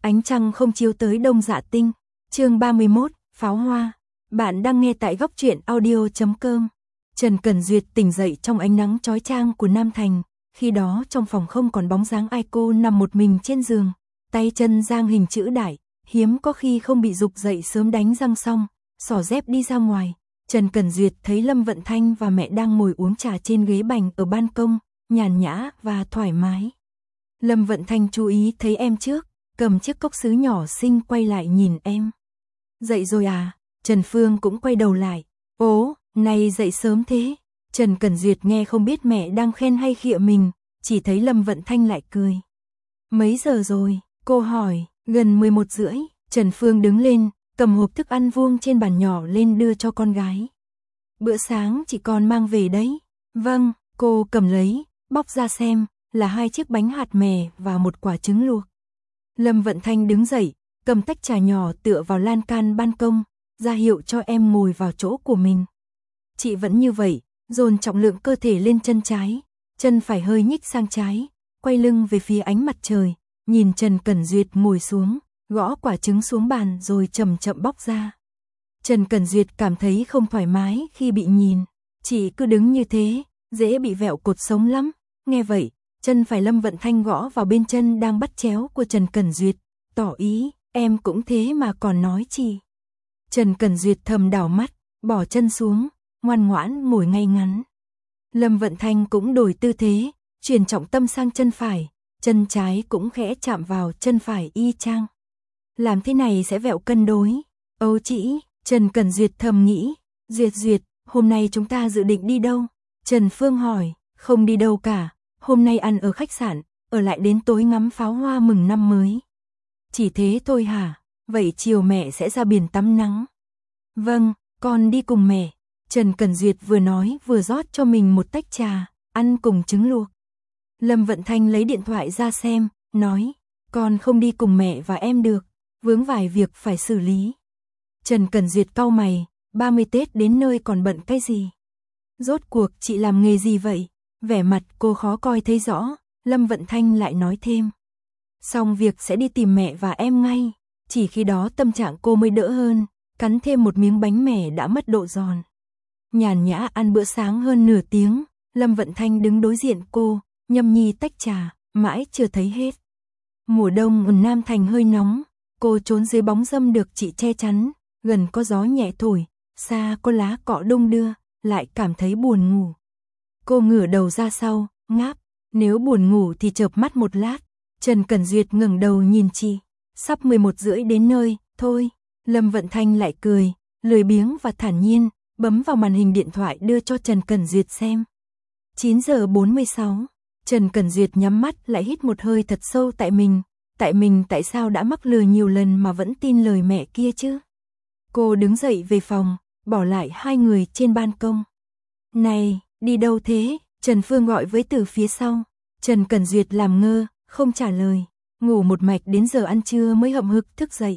Ánh trăng không chiếu tới Đông Dạ Tinh. Chương 31, pháo hoa. Bạn đang nghe tại goctruyện.audio.com. Trần Cẩn Duyệt tỉnh dậy trong ánh nắng chói chang của Nam Thành, khi đó trong phòng không còn bóng dáng ai, cô nằm một mình trên giường, tay chân giang hình chữ đại, hiếm có khi không bị dục dậy sớm đánh răng xong, xỏ dép đi ra ngoài. Trần Cẩn Duyệt thấy Lâm Vận Thanh và mẹ đang ngồi uống trà trên ghế bành ở ban công, nhàn nhã và thoải mái. Lâm Vận Thanh chú ý thấy em trước, cầm chiếc cốc sứ nhỏ xinh quay lại nhìn em. Dậy rồi à? Trần Phương cũng quay đầu lại. Ố, này dậy sớm thế. Trần Cẩn Duyệt nghe không biết mẹ đang khen hay khịa mình, chỉ thấy Lâm Vận Thanh lại cười. Mấy giờ rồi? Cô hỏi. Gần 11 rưỡi. Trần Phương đứng lên, cầm hộp thức ăn vuông trên bàn nhỏ lên đưa cho con gái. Bữa sáng chị còn mang về đấy. Vâng, cô cầm lấy, bóc ra xem, là 2 chiếc bánh hạt mè và một quả trứng luộc. Lâm Vận Thanh đứng dậy, cầm tách trà nhỏ tựa vào lan can ban công, ra hiệu cho em ngồi vào chỗ của mình. Chị vẫn như vậy, dồn trọng lượng cơ thể lên chân trái, chân phải hơi nhích sang trái, quay lưng về phía ánh mặt trời, nhìn Trần Cẩn Duyệt ngồi xuống, gõ quả trứng xuống bàn rồi chậm chậm bóc ra. Trần Cẩn Duyệt cảm thấy không thoải mái khi bị nhìn, chị cứ đứng như thế, dễ bị vẹo cột sống lắm. Nghe vậy, chân phải Lâm Vận Thanh gõ vào bên chân đang bắt chéo của Trần Cẩn Duyệt, tỏ ý, em cũng thế mà còn nói chị. Trần Cẩn Duyệt thầm đảo mắt, bỏ chân xuống, ngoan ngoãn ngồi ngay ngắn. Lâm Vận Thanh cũng đổi tư thế, chuyển trọng tâm sang chân phải, chân trái cũng khẽ chạm vào chân phải y chang. Làm thế này sẽ vẹo cân đối. Âu chị, Trần Cẩn Duyệt thầm nghĩ. Duyệt, hôm nay chúng ta dự định đi đâu? Trần Phương hỏi. Không đi đâu cả, hôm nay ăn ở khách sạn, ở lại đến tối ngắm pháo hoa mừng năm mới. Chỉ thế thôi hả? Vậy chiều mẹ sẽ ra biển tắm nắng. Vâng, con đi cùng mẹ. Trần Cẩn Duyệt vừa nói vừa rót cho mình một tách trà, ăn cùng trứng luộc. Lâm Vận Thanh lấy điện thoại ra xem, nói, con không đi cùng mẹ và em được, vướng vài việc phải xử lý. Trần Cẩn Duyệt cau mày, 30 Tết đến nơi còn bận cái gì? Rốt cuộc chị làm nghề gì vậy? Vẻ mặt cô khó coi thấy rõ, Lâm Vận Thanh lại nói thêm. Xong việc sẽ đi tìm mẹ và em ngay, chỉ khi đó tâm trạng cô mới đỡ hơn, cắn thêm một miếng bánh mè đã mất độ giòn. Nhàn nhã ăn bữa sáng hơn nửa tiếng, Lâm Vận Thanh đứng đối diện cô, nhâm nhi tách trà, mãi chưa thấy hết. Mùa đông ở Nam Thành hơi nóng, cô trốn dưới bóng râm được chị che chắn, gần có gió nhẹ thổi, xa có lá cọ đung đưa, lại cảm thấy buồn ngủ. Cô ngửa đầu ra sau, ngáp, nếu buồn ngủ thì chợp mắt một lát. Trần Cẩn Duyệt ngẩng đầu nhìn chị, sắp 11 rưỡi đến nơi, thôi. Lâm Vận Thanh lại cười, lười biếng và thản nhiên, bấm vào màn hình điện thoại đưa cho Trần Cẩn Duyệt xem. 9 giờ 46, Trần Cẩn Duyệt nhắm mắt lại hít một hơi thật sâu tại mình tại sao đã mắc lừa nhiều lần mà vẫn tin lời mẹ kia chứ. Cô đứng dậy về phòng, bỏ lại 2 người trên ban công. Này, đi đâu thế? Trần Phương gọi với từ phía sau. Trần Cẩn Duyệt làm ngơ, không trả lời, ngủ một mạch đến giờ ăn trưa mới hậm hực thức dậy.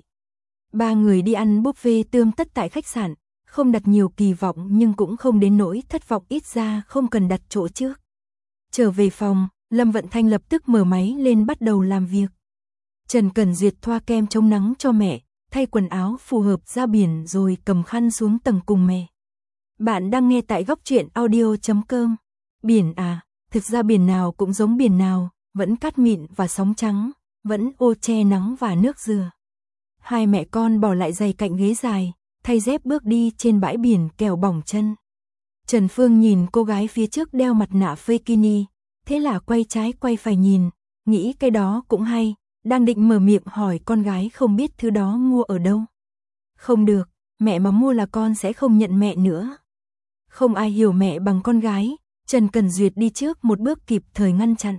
3 người đi ăn buffet tươm tất tại khách sạn, không đặt nhiều kỳ vọng nhưng cũng không đến nỗi thất vọng, ít ra không cần đặt chỗ trước. Trở về phòng, Lâm Vận Thanh lập tức mở máy lên bắt đầu làm việc. Trần Cẩn Duyệt thoa kem chống nắng cho mẹ, thay quần áo phù hợp ra biển rồi cầm khăn xuống tầng cùng mẹ. Bạn đang nghe tại goctruyện.audio.com. Biển à, thực ra biển nào cũng giống biển nào, vẫn cát mịn và sóng trắng, vẫn ô che nắng và nước dừa. Hai mẹ con bỏ lại giày cạnh ghế dài, thay dép bước đi trên bãi biển kẻo bỏng chân. Trần Phương nhìn cô gái phía trước đeo mặt nạ bikini, thế là quay trái quay phải nhìn, nghĩ cái đó cũng hay, đang định mở miệng hỏi con gái không biết thứ đó mua ở đâu. Không được, mẹ mà mua là con sẽ không nhận mẹ nữa. Không ai hiểu mẹ bằng con gái, Trần Cẩn Duyệt đi trước một bước kịp thời ngăn chặn.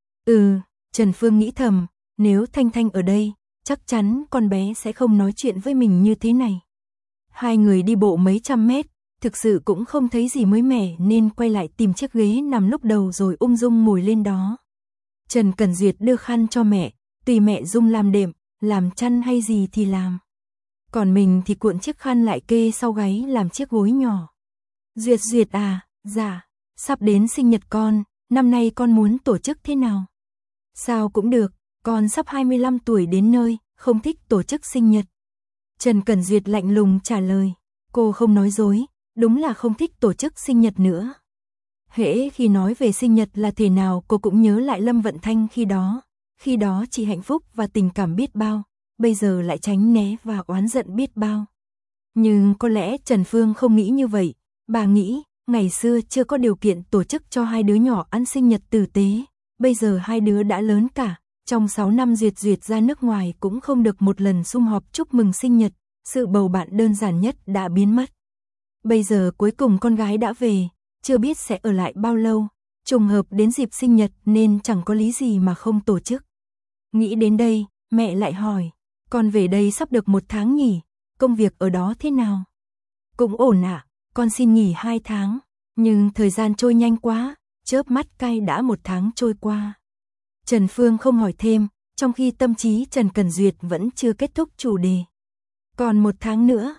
Trần Phương nghĩ thầm, nếu Thanh Thanh ở đây, chắc chắn con bé sẽ không nói chuyện với mình như thế này. 2 người đi bộ mấy trăm mét, thực sự cũng không thấy gì mới mẻ nên quay lại tìm chiếc ghế nằm lúc đầu rồi ung dung ngồi lên đó. Trần Cẩn Duyệt đưa khăn cho mẹ, tùy mẹ dung làm đệm, làm chăn hay gì thì làm. Còn mình thì cuộn chiếc khăn lại kê sau gáy làm chiếc gối nhỏ. Duyệt à, dạ, sắp đến sinh nhật con, năm nay con muốn tổ chức thế nào? Sao cũng được, con sắp 25 tuổi đến nơi, không thích tổ chức sinh nhật. Trần Cẩn Duyệt lạnh lùng trả lời, cô không nói dối, đúng là không thích tổ chức sinh nhật nữa. Hễ khi nói về sinh nhật là thế nào cô cũng nhớ lại Lâm Vận Thanh khi đó chị hạnh phúc và tình cảm biết bao, bây giờ lại tránh né và oán giận biết bao. Nhưng có lẽ Trần Phương không nghĩ như vậy, bà nghĩ, ngày xưa chưa có điều kiện tổ chức cho hai đứa nhỏ ăn sinh nhật tử tế, bây giờ hai đứa đã lớn cả, trong 6 năm Duyệt ra nước ngoài cũng không được một lần sum họp chúc mừng sinh nhật, sự bầu bạn đơn giản nhất đã biến mất. Bây giờ cuối cùng con gái đã về, chưa biết sẽ ở lại bao lâu, trùng hợp đến dịp sinh nhật nên chẳng có lý gì mà không tổ chức. Nghĩ đến đây, mẹ lại hỏi, con về đây sắp được 1 tháng nghỉ, công việc ở đó thế nào? Cũng ổn ạ, con xin nghỉ 2 tháng, nhưng thời gian trôi nhanh quá, chớp mắt cay đã 1 tháng trôi qua. Trần Phương không hỏi thêm, trong khi tâm trí Trần Cẩn Duyệt vẫn chưa kết thúc chủ đề. Còn 1 tháng nữa,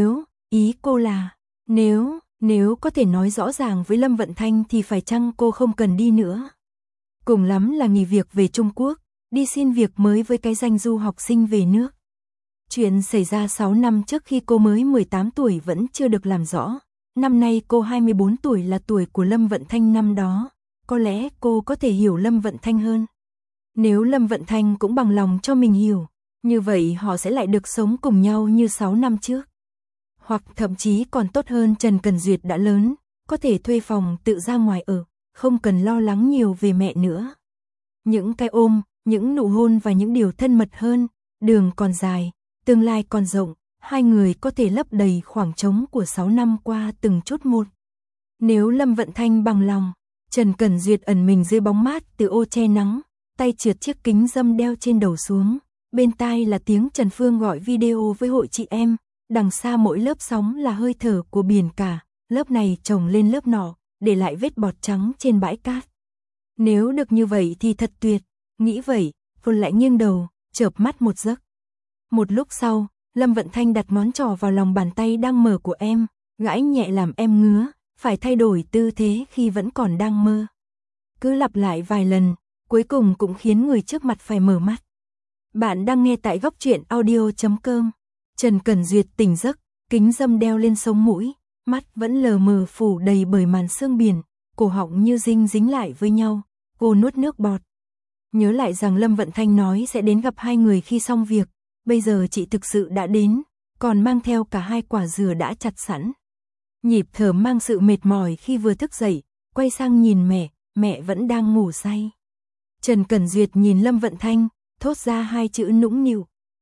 ý cô là, nếu có thể nói rõ ràng với Lâm Vận Thanh thì phải chăng cô không cần đi nữa? Cùng lắm là nghỉ việc về Trung Quốc, đi xin việc mới với cái danh du học sinh về nước. Chuyện xảy ra 6 năm trước khi cô mới 18 tuổi vẫn chưa được làm rõ. Năm nay cô 24 tuổi là tuổi của Lâm Vận Thanh năm đó. Có lẽ cô có thể hiểu Lâm Vận Thanh hơn. Nếu Lâm Vận Thanh cũng bằng lòng cho mình hiểu, như vậy họ sẽ lại được sống cùng nhau như 6 năm trước. Hoặc thậm chí còn tốt hơn, Trần Cẩn Duyệt đã lớn, có thể thuê phòng tự ra ngoài ở, không cần lo lắng nhiều về mẹ nữa. Những cái ôm, những nụ hôn và những điều thân mật hơn, đường còn dài, tương lai còn rộng, hai người có thể lấp đầy khoảng trống của 6 năm qua từng chút một. Nếu Lâm Vận Thanh bằng lòng, Trần Cẩn Duyệt ẩn mình dưới bóng mát từ ô che nắng, tay trượt chiếc kính râm đeo trên đầu xuống, bên tai là tiếng Trần Phương gọi video với hội chị em, đằng xa mỗi lớp sóng là hơi thở của biển cả, lớp này chồng lên lớp nọ, để lại vết bọt trắng trên bãi cát. Nếu được như vậy thì thật tuyệt, nghĩ vậy, cô lại nghiêng đầu, chợp mắt một giấc. Một lúc sau, Lâm Vận Thanh đặt ngón trỏ vào lòng bàn tay đang mở của em, gãi nhẹ làm em ngứa, phải thay đổi tư thế khi vẫn còn đang mơ. Cứ lặp lại vài lần, cuối cùng cũng khiến người trước mặt phải mở mắt. Bạn đang nghe tại góc truyện audio.com. Trần Cẩn Duyệt tỉnh giấc, kính râm đeo lên sống mũi, mắt vẫn lờ mờ phủ đầy bởi màn sương biển, cổ họng như dính lại với nhau, cô nuốt nước bọt. Nhớ lại rằng Lâm Vận Thanh nói sẽ đến gặp hai người khi xong việc, bây giờ chị thực sự đã đến, còn mang theo cả 2 quả dừa đã chặt sẵn. Nhịp thở mang sự mệt mỏi khi vừa thức dậy, quay sang nhìn mẹ vẫn đang ngủ say. Trần Cẩn Duyệt nhìn Lâm Vận Thanh, thốt ra 2 chữ nũng nịu.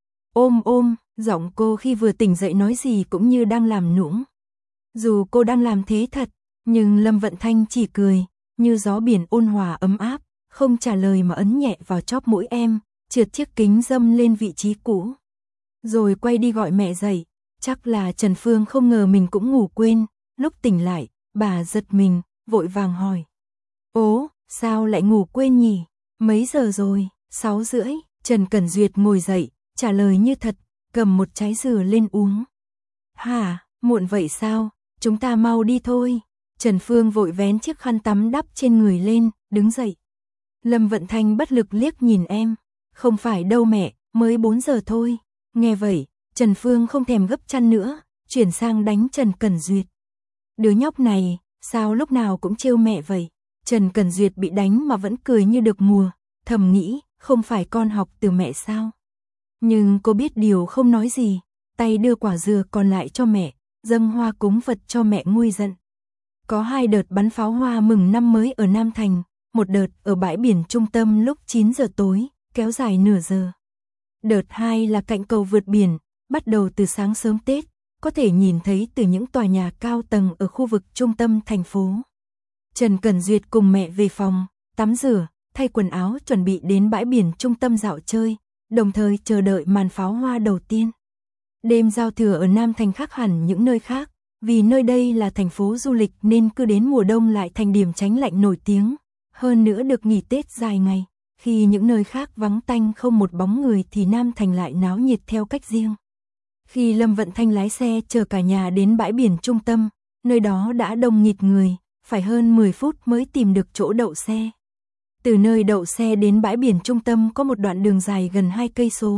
Ôm, giọng cô khi vừa tỉnh dậy nói gì cũng như đang làm nũng. Dù cô đang làm thế thật, nhưng Lâm Vận Thanh chỉ cười, như gió biển ôn hòa ấm áp, không trả lời mà ấn nhẹ vào chóp mũi em, trượt chiếc kính râm lên vị trí cũ. Rồi quay đi gọi mẹ dậy, chắc là Trần Phương không ngờ mình cũng ngủ quên, lúc tỉnh lại, bà giật mình, vội vàng hỏi. Ố, sao lại ngủ quên nhỉ? Mấy giờ rồi? 6:30, Trần Cẩn Duyệt ngồi dậy, trả lời như thật, cầm một trái dừa lên uống. Hả, muộn vậy sao? Chúng ta mau đi thôi. Trần Phương vội vén chiếc khăn tắm đắp trên người lên, đứng dậy. Lâm Vận Thanh bất lực liếc nhìn em. Không phải đâu mẹ, mới 4 giờ thôi. Nghe vậy, Trần Phương không thèm gấp chăn nữa, chuyển sang đánh Trần Cẩn Duyệt. Đứa nhóc này, sao lúc nào cũng trêu mẹ vậy? Trần Cẩn Duyệt bị đánh mà vẫn cười như được mùa, thầm nghĩ, không phải con học từ mẹ sao? Nhưng cô biết điều không nói gì, tay đưa quả dừa còn lại cho mẹ, dâng hoa cúng Phật cho mẹ nguôi giận. Có 2 đợt bắn pháo hoa mừng năm mới ở Nam Thành, một đợt ở bãi biển trung tâm lúc 9 giờ tối, kéo dài nửa giờ. Đợt 2 là cạnh cầu vượt biển, bắt đầu từ sáng sớm Tết, có thể nhìn thấy từ những tòa nhà cao tầng ở khu vực trung tâm thành phố. Trần Cẩn Duyệt cùng mẹ về phòng, tắm rửa, thay quần áo chuẩn bị đến bãi biển trung tâm dạo chơi, đồng thời chờ đợi màn pháo hoa đầu tiên. Đêm giao thừa ở Nam Thành khác hẳn những nơi khác, vì nơi đây là thành phố du lịch nên cứ đến mùa đông lại thành điểm tránh lạnh nổi tiếng, hơn nữa được nghỉ Tết dài ngày. Khi những nơi khác vắng tanh không một bóng người thì Nam Thành lại náo nhiệt theo cách riêng. Khi Lâm Vận Thanh lái xe chở cả nhà đến bãi biển trung tâm, nơi đó đã đông nghịt người, phải hơn 10 phút mới tìm được chỗ đậu xe. Từ nơi đậu xe đến bãi biển trung tâm có một đoạn đường dài gần 2 cây số,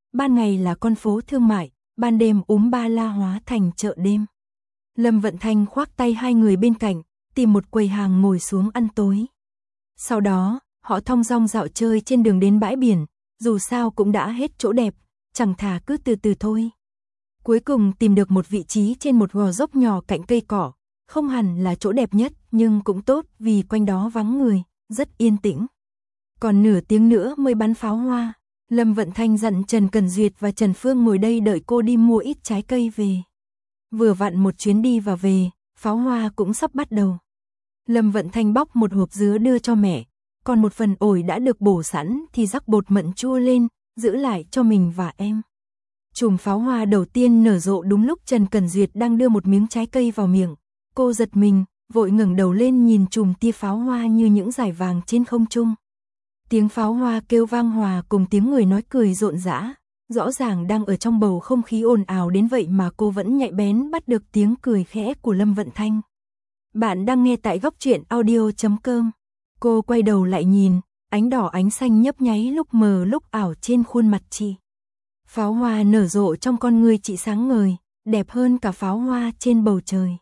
ban ngày là con phố thương mại, ban đêm ba la hóa thành chợ đêm. Lâm Vận Thanh khoác tay hai người bên cạnh, tìm một quầy hàng ngồi xuống ăn tối. Sau đó, họ thong dong dạo chơi trên đường đến bãi biển, dù sao cũng đã hết chỗ đẹp, chẳng thà cứ từ từ thôi. Cuối cùng tìm được một vị trí trên một gò dốc nhỏ cạnh cây cỏ, không hẳn là chỗ đẹp nhất nhưng cũng tốt vì quanh đó vắng người, rất yên tĩnh. Còn nửa tiếng nữa mới bắn pháo hoa, Lâm Vận Thanh dặn Trần Cần Duyệt và Trần Phương ngồi đây đợi cô đi mua ít trái cây về. Vừa vặn một chuyến đi và về, pháo hoa cũng sắp bắt đầu. Lâm Vận Thanh bóc một hộp dứa đưa cho mẹ, còn một phần ổi đã được bổ sẵn thì rắc bột mận chua lên, giữ lại cho mình và em. Chùm pháo hoa đầu tiên nở rộ đúng lúc Trần Cần Duyệt đang đưa một miếng trái cây vào miệng. Cô giật mình, vội ngẩng đầu lên nhìn chùm tia pháo hoa như những dải vàng trên không trung. Tiếng pháo hoa kêu vang hòa cùng tiếng người nói cười rộn rã, rõ ràng đang ở trong bầu không khí ồn ào đến vậy mà cô vẫn nhạy bén bắt được tiếng cười khẽ của Lâm Vận Thanh. Bạn đang nghe tại góc truyện audio.com. Cô quay đầu lại nhìn, ánh đỏ ánh xanh nhấp nháy lúc mờ lúc ảo trên khuôn mặt chị. Pháo hoa nở rộ trong con người chị sáng ngời, đẹp hơn cả pháo hoa trên bầu trời.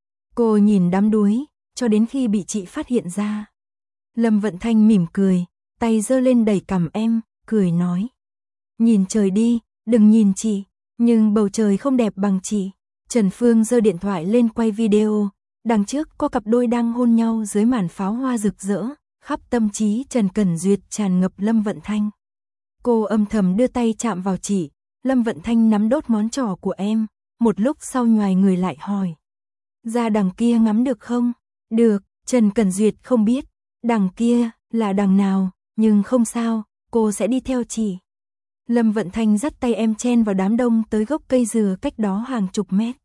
Cô nhìn đắm đuối, cho đến khi bị chị phát hiện ra. Lâm Vận Thanh mỉm cười, tay giơ lên đẩy cằm em, cười nói. Nhìn trời đi, đừng nhìn chị, nhưng bầu trời không đẹp bằng chị. Trần Phương giơ điện thoại lên quay video, đằng trước có cặp đôi đang hôn nhau dưới màn pháo hoa rực rỡ, khắp tâm trí Trần Cần Duyệt tràn ngập Lâm Vận Thanh. Cô âm thầm đưa tay chạm vào chị, Lâm Vận Thanh nắm đốt ngón trỏ của em, một lúc sau nhoài người lại hỏi. Ra đằng kia ngắm được không? Được, Trần Cần Duyệt không biết, đằng kia là đằng nào, nhưng không sao, cô sẽ đi theo chị. Lâm Vận Thanh dắt tay em chen vào đám đông tới gốc cây dừa cách đó hàng chục mét.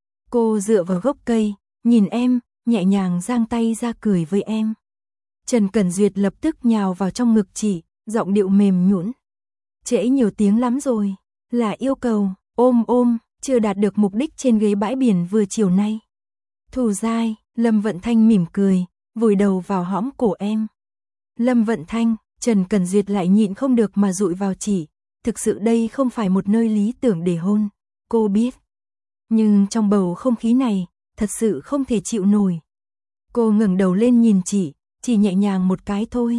Cô dựa vào gốc cây, nhìn em, nhẹ nhàng giang tay ra cười với em. Trần Cần Duyệt lập tức nhào vào trong ngực chị, giọng điệu mềm nhũn. Trễ nhiều tiếng lắm rồi, là yêu cầu, ôm, chưa đạt được mục đích trên ghế bãi biển vừa chiều nay. Thù dai, Lâm Vận Thanh mỉm cười, vùi đầu vào hõm cổ em. Lâm Vận Thanh, Trần Cần Duyệt lại nhịn không được mà dụi vào chị. Thực sự đây không phải một nơi lý tưởng để hôn, cô biết. Nhưng trong bầu không khí này, thật sự không thể chịu nổi. Cô ngẩng đầu lên nhìn chị, chỉ nhẹ nhàng một cái thôi.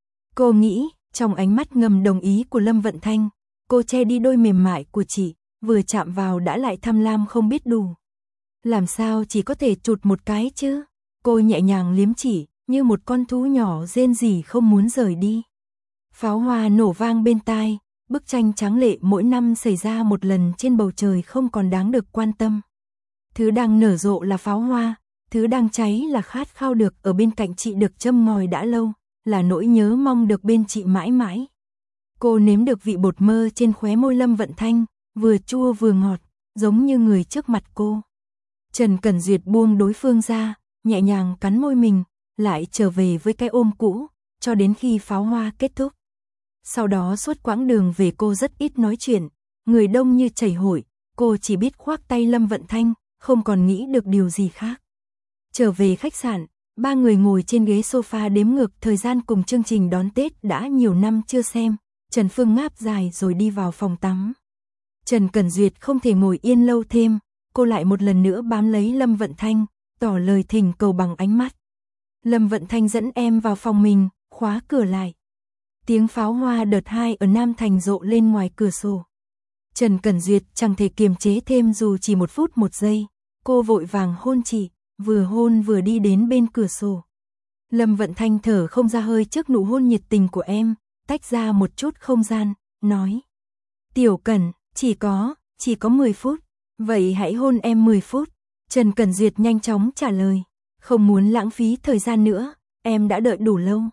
Cô nghĩ, trong ánh mắt ngầm đồng ý của Lâm Vận Thanh, cô che đi đôi mềm mại của chị, vừa chạm vào đã lại tham lam không biết đủ. Làm sao chỉ có thể chụt một cái chứ? Cô nhẹ nhàng liếm chỉ, như một con thú nhỏ rên rỉ không muốn rời đi. Pháo hoa nổ vang bên tai, bức tranh tráng lệ mỗi năm xảy ra một lần trên bầu trời không còn đáng được quan tâm. Thứ đang nở rộ là pháo hoa, thứ đang cháy là khát khao được ở bên cạnh chị được châm ngòi đã lâu, là nỗi nhớ mong được bên chị mãi mãi. Cô nếm được vị bột mơ trên khóe môi Lâm Vận Thanh, vừa chua vừa ngọt, giống như người trước mặt cô. Trần Cần Duyệt buông đối phương ra, nhẹ nhàng cắn môi mình, lại trở về với cái ôm cũ, cho đến khi pháo hoa kết thúc. Sau đó suốt quãng đường về cô rất ít nói chuyện, người đông như chảy hội, cô chỉ biết khoác tay Lâm Vận Thanh, không còn nghĩ được điều gì khác. Trở về khách sạn, ba người ngồi trên ghế sofa đếm ngược thời gian cùng chương trình đón Tết đã nhiều năm chưa xem, Trần Phương ngáp dài rồi đi vào phòng tắm. Trần Cần Duyệt không thể ngồi yên lâu thêm, cô lại một lần nữa bám lấy Lâm Vận Thanh, tỏ lời thỉnh cầu bằng ánh mắt. Lâm Vận Thanh dẫn em vào phòng mình, khóa cửa lại. Tiếng pháo hoa đợt 2 ở Nam Thành rộ lên ngoài cửa sổ. Trần Cần Duyệt chẳng thể kiềm chế thêm dù chỉ 1 phút 1 giây, cô vội vàng hôn chị, vừa hôn vừa đi đến bên cửa sổ. Lâm Vận Thanh thở không ra hơi trước nụ hôn nhiệt tình của em, tách ra một chút không gian, nói. Tiểu Cẩn, chỉ có 10 phút, vậy hãy hôn em 10 phút. Trần Cần Duyệt nhanh chóng trả lời, không muốn lãng phí thời gian nữa, em đã đợi đủ lâu.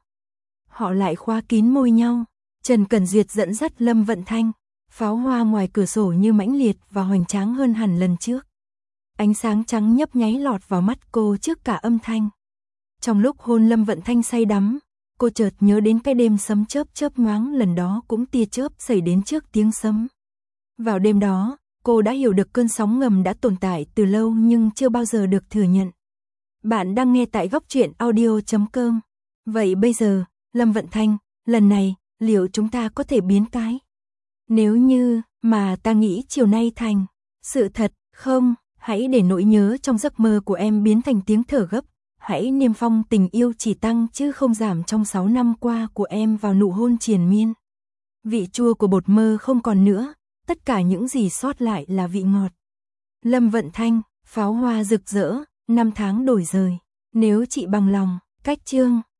Họ lại khóa kín môi nhau, Trần Cần Duyệt dẫn dắt Lâm Vận Thanh, pháo hoa ngoài cửa sổ như mãnh liệt và hoành tráng hơn hẳn lần trước. Ánh sáng trắng nhấp nháy lọt vào mắt cô trước cả âm thanh. Trong lúc hôn Lâm Vận Thanh say đắm, cô chợt nhớ đến cái đêm sấm chớp chớp nhoáng lần đó cũng tia chớp xảy đến trước tiếng sấm. Vào đêm đó, cô đã hiểu được cơn sóng ngầm đã tồn tại từ lâu nhưng chưa bao giờ được thừa nhận. Bạn đang nghe tại góc truyện audio.com. Vậy bây giờ, Lâm Vận Thanh, lần này, liệu chúng ta có thể biến cái? Nếu như, Mà ta nghĩ chiều nay thành sự thật, không, hãy để nỗi nhớ trong giấc mơ của em biến thành tiếng thở gấp. Hãy niêm phong tình yêu chỉ tăng chứ không giảm trong 6 năm qua của em vào nụ hôn triền miên. Vị chua của bột mơ không còn nữa, tất cả những gì sót lại là vị ngọt. Lâm Vận Thanh, pháo hoa rực rỡ, năm tháng đổi rời. Nếu chị bằng lòng, cách chương.